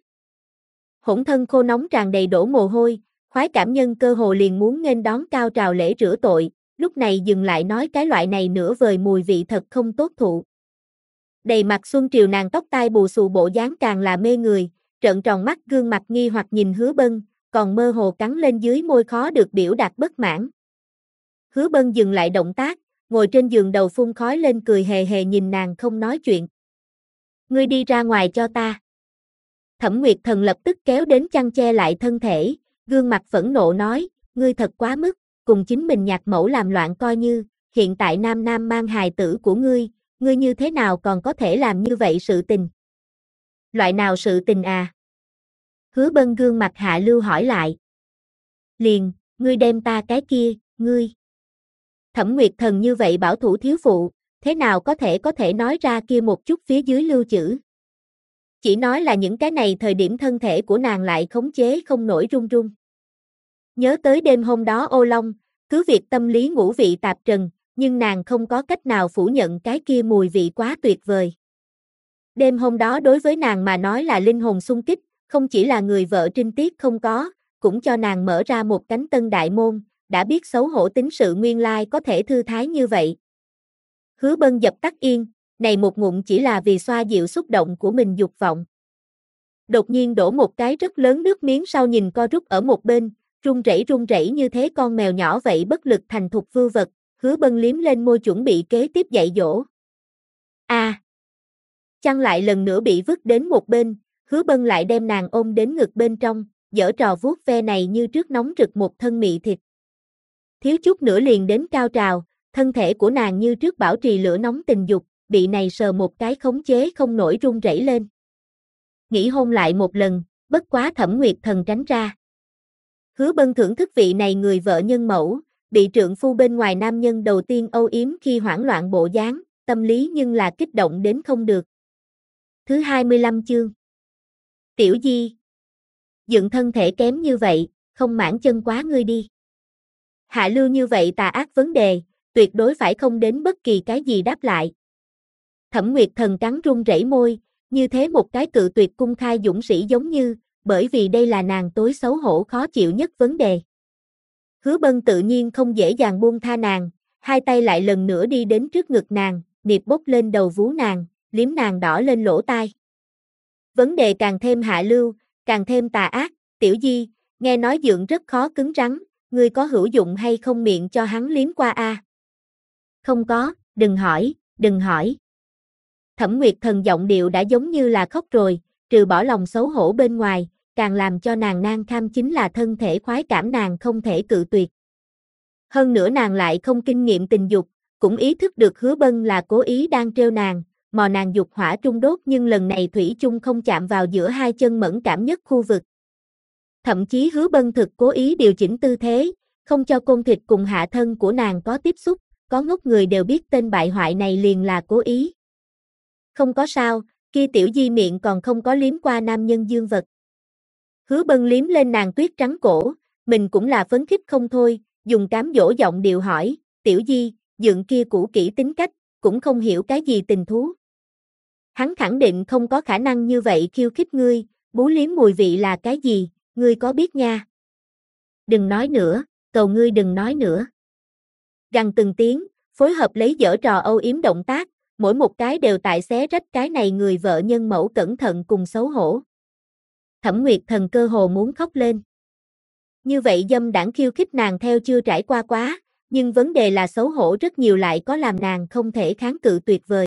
Hỗn thân khô nóng tràn đầy đổ mồ hôi, khoái cảm nhân cơ hồ liền muốn nghênh đón cao trào lễ rửa tội, lúc này dừng lại nói cái loại này nửa vời mùi vị thật không tốt thụ. Đầy mặt xuân triều nàng tóc tai bù xù bộ dáng càng là mê người, trợn tròn mắt gương mặt nghi hoặc nhìn Hứa Bân, còn mơ hồ cắn lên dưới môi khó được biểu đạt bất mãn. Hứa Bân dừng lại động tác, ngồi trên giường đầu phun khói lên cười hề hề nhìn nàng không nói chuyện. Ngươi đi ra ngoài cho ta. Thẩm Nguyệt Thần lập tức kéo đến chăn che lại thân thể, gương mặt phẫn nộ nói, ngươi thật quá mức, cùng chính mình nhạc mẫu làm loạn coi như, hiện tại nam mang hài tử của ngươi như thế nào còn có thể làm như vậy sự tình. Loại nào sự tình à? Hứa Bân gương mặt hạ lưu hỏi lại. Liền, ngươi đem ta cái kia, ngươi. Thẩm Nguyệt Thần như vậy bảo thủ thiếu phụ, thế nào có thể nói ra kia một chút phía dưới lưu chữ. Chỉ nói là những cái này thời điểm thân thể của nàng lại khống chế không nổi run run. Nhớ tới đêm hôm đó ô long, cứ việc tâm lý ngũ vị tạp trần, nhưng nàng không có cách nào phủ nhận cái kia mùi vị quá tuyệt vời. Đêm hôm đó đối với nàng mà nói là linh hồn xung kích, không chỉ là người vợ trinh tiết không có, cũng cho nàng mở ra một cánh tân đại môn, đã biết xấu hổ tính sự nguyên lai có thể thư thái như vậy. Hứa Bân dập tắt yên, này một ngụm chỉ là vì xoa dịu xúc động của mình dục vọng. Đột nhiên đổ một cái rất lớn nước miếng sau nhìn co rút ở một bên, run rẩy như thế con mèo nhỏ vậy bất lực thành thục vưu vật, Hứa Bân liếm lên môi chuẩn bị kế tiếp dạy dỗ. Chăn lại lần nữa bị vứt đến một bên, Hứa Bân lại đem nàng ôm đến ngực bên trong, giở trò vuốt ve này như trước nóng rực một thân mị thịt. Thiếu chút nữa liền đến cao trào, thân thể của nàng như trước bảo trì lửa nóng tình dục, bị này sờ một cái khống chế không nổi run rẩy lên. Nghĩ hôn lại một lần, bất quá Thẩm Nguyệt Thần tránh ra. Hứa Bân thưởng thức vị này người vợ nhân mẫu, bị trượng phu bên ngoài nam nhân đầu tiên âu yếm khi hoảng loạn bộ dáng, tâm lý nhưng là kích động đến không được. Thứ 25 chương. Tiểu Di. Dựng thân thể kém như vậy, không mãn chân quá ngươi đi. Hạ lưu như vậy tà ác vấn đề, tuyệt đối phải không đến bất kỳ cái gì đáp lại. Thẩm Nguyệt Thần cắn run rẩy môi, như thế một cái cự tuyệt cung khai dũng sĩ giống như, bởi vì đây là nàng tối xấu hổ khó chịu nhất vấn đề. Hứa Bân tự nhiên không dễ dàng buông tha nàng, hai tay lại lần nữa đi đến trước ngực nàng, niệp bốc lên đầu vú nàng, liếm nàng đỏ lên lỗ tai. Vấn đề càng thêm hạ lưu, càng thêm tà ác, Tiểu Di, nghe nói dượng rất khó cứng rắn, ngươi có hữu dụng hay không miệng cho hắn liếm qua a? Không có, đừng hỏi, đừng hỏi. Thẩm Nguyệt Thần giọng điệu đã giống như là khóc rồi, trừ bỏ lòng xấu hổ bên ngoài, càng làm cho nàng nan kham chính là thân thể khoái cảm nàng không thể cự tuyệt. Hơn nữa nàng lại không kinh nghiệm tình dục, cũng ý thức được Hứa Bân là cố ý đang trêu nàng, mò nàng dục hỏa trung đốt nhưng lần này thủy chung không chạm vào giữa hai chân mẫn cảm nhất khu vực. Thậm chí Hứa Bân thực cố ý điều chỉnh tư thế, không cho côn thịt cùng hạ thân của nàng có tiếp xúc, có ngốc người đều biết tên bại hoại này liền là cố ý. Không có sao, kia Tiểu Di miệng còn không có liếm qua nam nhân dương vật. Hứa Bân liếm lên nàng tuyết trắng cổ, mình cũng là phấn khích không thôi, dùng cám dỗ giọng điệu hỏi, Tiểu Di, dượng kia cũ kỹ tính cách, cũng không hiểu cái gì tình thú. Hắn khẳng định không có khả năng như vậy khiêu khích ngươi, bú liếm mùi vị là cái gì, ngươi có biết nha. Đừng nói nữa, cầu ngươi đừng nói nữa. Gằn từng tiếng, phối hợp lấy giở trò âu yếm động tác, mỗi một cái đều tại xé rách cái này người vợ nhân mẫu cẩn thận cùng xấu hổ. Thẩm Nguyệt Thần cơ hồ muốn khóc lên. Như vậy dâm đảng khiêu khích nàng theo chưa trải qua quá, nhưng vấn đề là xấu hổ rất nhiều lại có làm nàng không thể kháng cự tuyệt vời.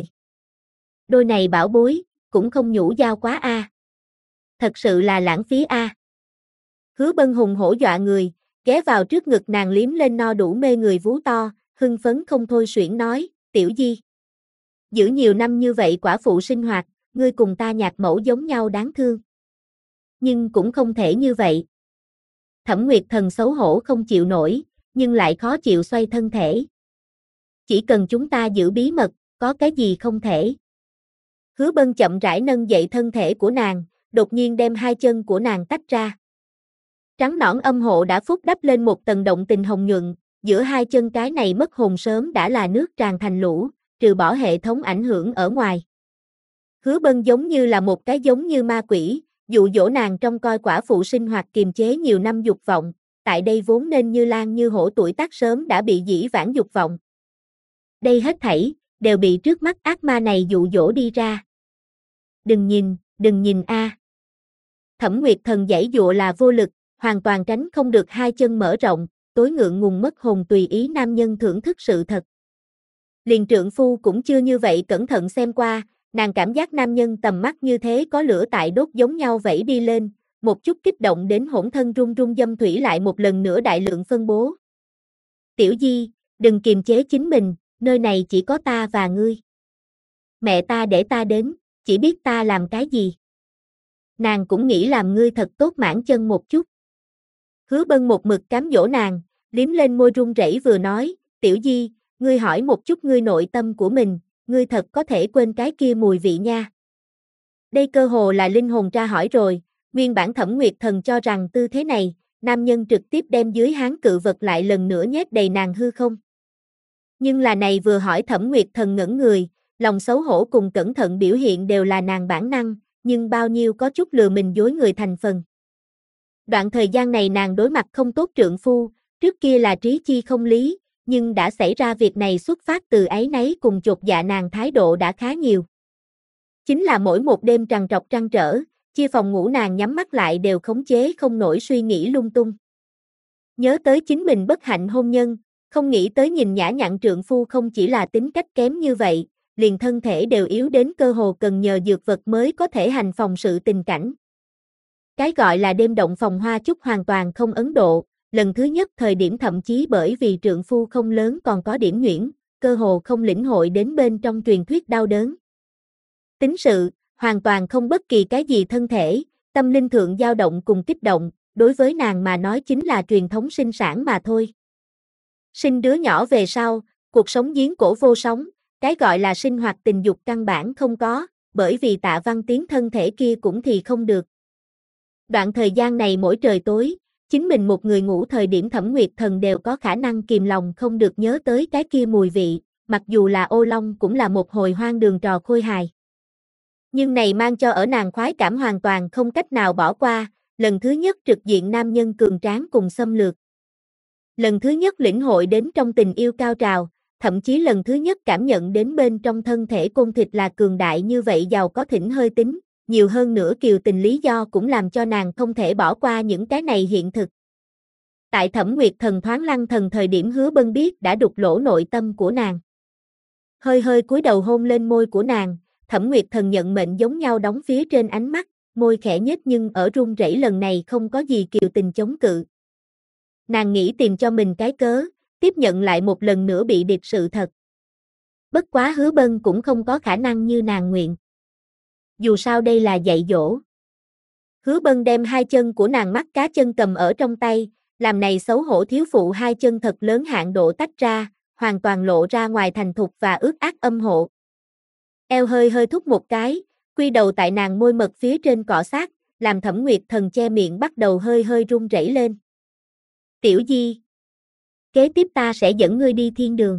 Đôi này bảo bối, cũng không nhũ dao quá a. Thật sự là lãng phí a. Hứa Bân hùng hổ dọa người, ghé vào trước ngực nàng liếm lên no đủ mê người vú to, hưng phấn không thôi suyễn nói, Tiểu Di. Giữ nhiều năm như vậy quả phụ sinh hoạt, ngươi cùng ta nhạc mẫu giống nhau đáng thương. Nhưng cũng không thể như vậy. Thẩm Nguyệt Thần xấu hổ không chịu nổi, nhưng lại khó chịu xoay thân thể. Chỉ cần chúng ta giữ bí mật, có cái gì không thể. Hứa Bân chậm rãi nâng dậy thân thể của nàng, đột nhiên đem hai chân của nàng tách ra. Trắng nõn âm hộ đã phúc đắp lên một tầng động tình hồng nhuận, giữa hai chân cái này mất hồn sớm đã là nước tràn thành lũ, trừ bỏ hệ thống ảnh hưởng ở ngoài. Hứa Bân giống như là một cái giống như ma quỷ, dụ dỗ nàng trong coi quả phụ sinh hoạt kiềm chế nhiều năm dục vọng, tại đây vốn nên như lan như hổ tuổi tác sớm đã bị dĩ vãng dục vọng. Đây hết thảy, đều bị trước mắt ác ma này dụ dỗ đi ra. Đừng nhìn a. Thẩm Nguyệt Thần giãy dụa là vô lực, hoàn toàn tránh không được hai chân mở rộng, tối ngượng ngùng mất hồn tùy ý nam nhân thưởng thức sự thật. Liền trượng phu cũng chưa như vậy cẩn thận xem qua, nàng cảm giác nam nhân tầm mắt như thế có lửa tại đốt giống nhau vẫy đi lên, một chút kích động đến hỗn thân run run dâm thủy lại một lần nữa đại lượng phân bố. Tiểu Di, đừng kiềm chế chính mình, nơi này chỉ có ta và ngươi. Mẹ ta để ta đến, chỉ biết ta làm cái gì. nàng cũng nghĩ làm ngươi thật tốt mãn chân một chút. Hứa Bân một mực cám dỗ nàng, liếm lên môi run rẩy vừa nói, tiểu di, ngươi hỏi một chút ngươi nội tâm của mình, ngươi thật có thể quên cái kia mùi vị nha. Đây cơ hồ là linh hồn tra hỏi rồi, nguyên bản Thẩm Nguyệt Thần cho rằng tư thế này, nam nhân trực tiếp đem dưới háng cự vật lại lần nữa nhét đầy nàng hư không. Nhưng là này vừa hỏi Thẩm Nguyệt Thần ngẩn người, lòng xấu hổ cùng cẩn thận biểu hiện đều là nàng bản năng, nhưng bao nhiêu có chút lừa mình dối người thành phần. Đoạn thời gian này nàng đối mặt không tốt trượng phu, trước kia là trí chi không lý, nhưng đã xảy ra việc này xuất phát từ áy náy cùng chột dạ nàng thái độ đã khá nhiều. Chính là mỗi một đêm trằn trọc trăn trở, chia phòng ngủ nàng nhắm mắt lại đều khống chế không nổi suy nghĩ lung tung. Nhớ tới chính mình bất hạnh hôn nhân, không nghĩ tới nhìn nhã nhặn trượng phu không chỉ là tính cách kém như vậy, liền thân thể đều yếu đến cơ hồ cần nhờ dược vật mới có thể hành phòng sự tình cảnh. Cái gọi là đêm động phòng hoa chúc hoàn toàn không Ấn Độ, lần thứ nhất thời điểm thậm chí bởi vì trượng phu không lớn còn có điểm nhuyễn, cơ hồ không lĩnh hội đến bên trong truyền thuyết đau đớn. Tính sự, hoàn toàn không bất kỳ cái gì thân thể, tâm linh thượng dao động cùng kích động, đối với nàng mà nói chính là truyền thống sinh sản mà thôi. Sinh đứa nhỏ về sau, cuộc sống giếng cổ vô sóng, cái gọi là sinh hoạt tình dục căn bản không có, bởi vì Tạ Văn Tiến thân thể kia cũng thì không được. Đoạn thời gian này mỗi trời tối, chính mình một người ngủ thời điểm Thẩm Nguyệt Thần đều có khả năng kìm lòng không được nhớ tới cái kia mùi vị, mặc dù là ô long cũng là một hồi hoang đường trò khôi hài. Nhưng này mang cho ở nàng khoái cảm hoàn toàn không cách nào bỏ qua, lần thứ nhất trực diện nam nhân cường tráng cùng xâm lược. Lần thứ nhất lĩnh hội đến trong tình yêu cao trào, thậm chí lần thứ nhất cảm nhận đến bên trong thân thể côn thịt là cường đại như vậy giàu có thỉnh hơi tính, nhiều hơn nữa kiều tình lý do cũng làm cho nàng không thể bỏ qua những cái này hiện thực. Tại Thẩm Nguyệt Thần thoáng lăng thần thời điểm Hứa Bân biết đã đục lỗ nội tâm của nàng. Hơi hơi cúi đầu hôn lên môi của nàng, Thẩm Nguyệt Thần nhận mệnh giống nhau đóng phía trên ánh mắt, môi khẽ nhếch nhưng ở run rẩy lần này không có gì kiều tình chống cự. Nàng nghĩ tìm cho mình cái cớ, tiếp nhận lại một lần nữa bị địch sự thật. Bất quá Hứa Bân cũng không có khả năng như nàng nguyện. Dù sao đây là dạy dỗ. Hứa Bân đem hai chân của nàng mắt cá chân cầm ở trong tay, làm này xấu hổ thiếu phụ hai chân thật lớn hạn độ tách ra, hoàn toàn lộ ra ngoài thành thục và ướt át âm hộ. Eo hơi hơi thúc một cái, quy đầu tại nàng môi mật phía trên cọ sát, làm Thẩm Nguyệt Thần che miệng bắt đầu hơi hơi run rẩy lên. Tiểu Di, kế tiếp ta sẽ dẫn ngươi đi thiên đường.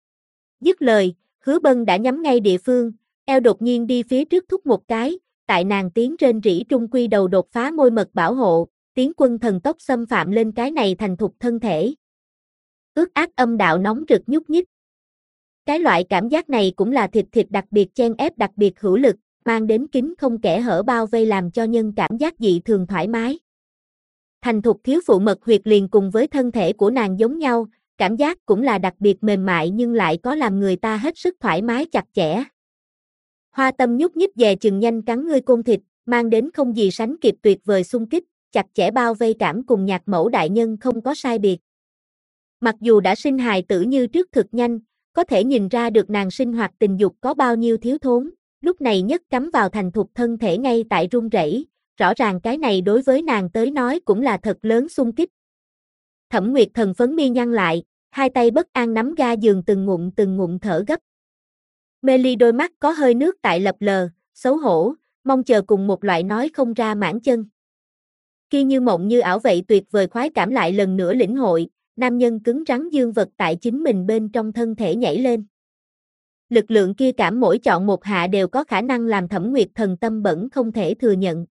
Dứt lời, Hứa Bân đã nhắm ngay địa phương, eo đột nhiên đi phía trước thúc một cái, tại nàng tiếng rên rỉ trung quy đầu đột phá môi mật bảo hộ, tiến quân thần tốc xâm phạm lên cái này thành thục thân thể. Ướt át âm đạo nóng rực nhúc nhích. Cái loại cảm giác này cũng là thịt thịt đặc biệt chen ép đặc biệt hữu lực, mang đến kín không kẽ hở bao vây làm cho nhân cảm giác dị thường thoải mái. Thành thục thiếu phụ mật huyệt liền cùng với thân thể của nàng giống nhau, cảm giác cũng là đặc biệt mềm mại nhưng lại có làm người ta hết sức thoải mái chặt chẽ. Hoa tâm nhúc nhích dè chừng nhanh cắn ngươi côn thịt, mang đến không gì sánh kịp tuyệt vời xung kích, chặt chẽ bao vây cảm cùng nhạc mẫu đại nhân không có sai biệt. Mặc dù đã sinh hài tử như trước thực nhanh, có thể nhìn ra được nàng sinh hoạt tình dục có bao nhiêu thiếu thốn, lúc này nhất cắm vào thành thục thân thể ngay tại run rẩy, rõ ràng cái này đối với nàng tới nói cũng là thật lớn xung kích. Thẩm Nguyệt Thần phấn mi nhăn lại, hai tay bất an nắm ga giường từng ngụm thở gấp. Mê ly đôi mắt có hơi nước tại lập lờ, xấu hổ, mong chờ cùng một loại nói không ra mãn chân. Kia như mộng như ảo vậy tuyệt vời khoái cảm lại lần nữa lĩnh hội, nam nhân cứng rắn dương vật tại chính mình bên trong thân thể nhảy lên. Lực lượng kia cảm mỗi chọn một hạ đều có khả năng làm Thẩm Nguyệt Thần tâm bẩn không thể thừa nhận.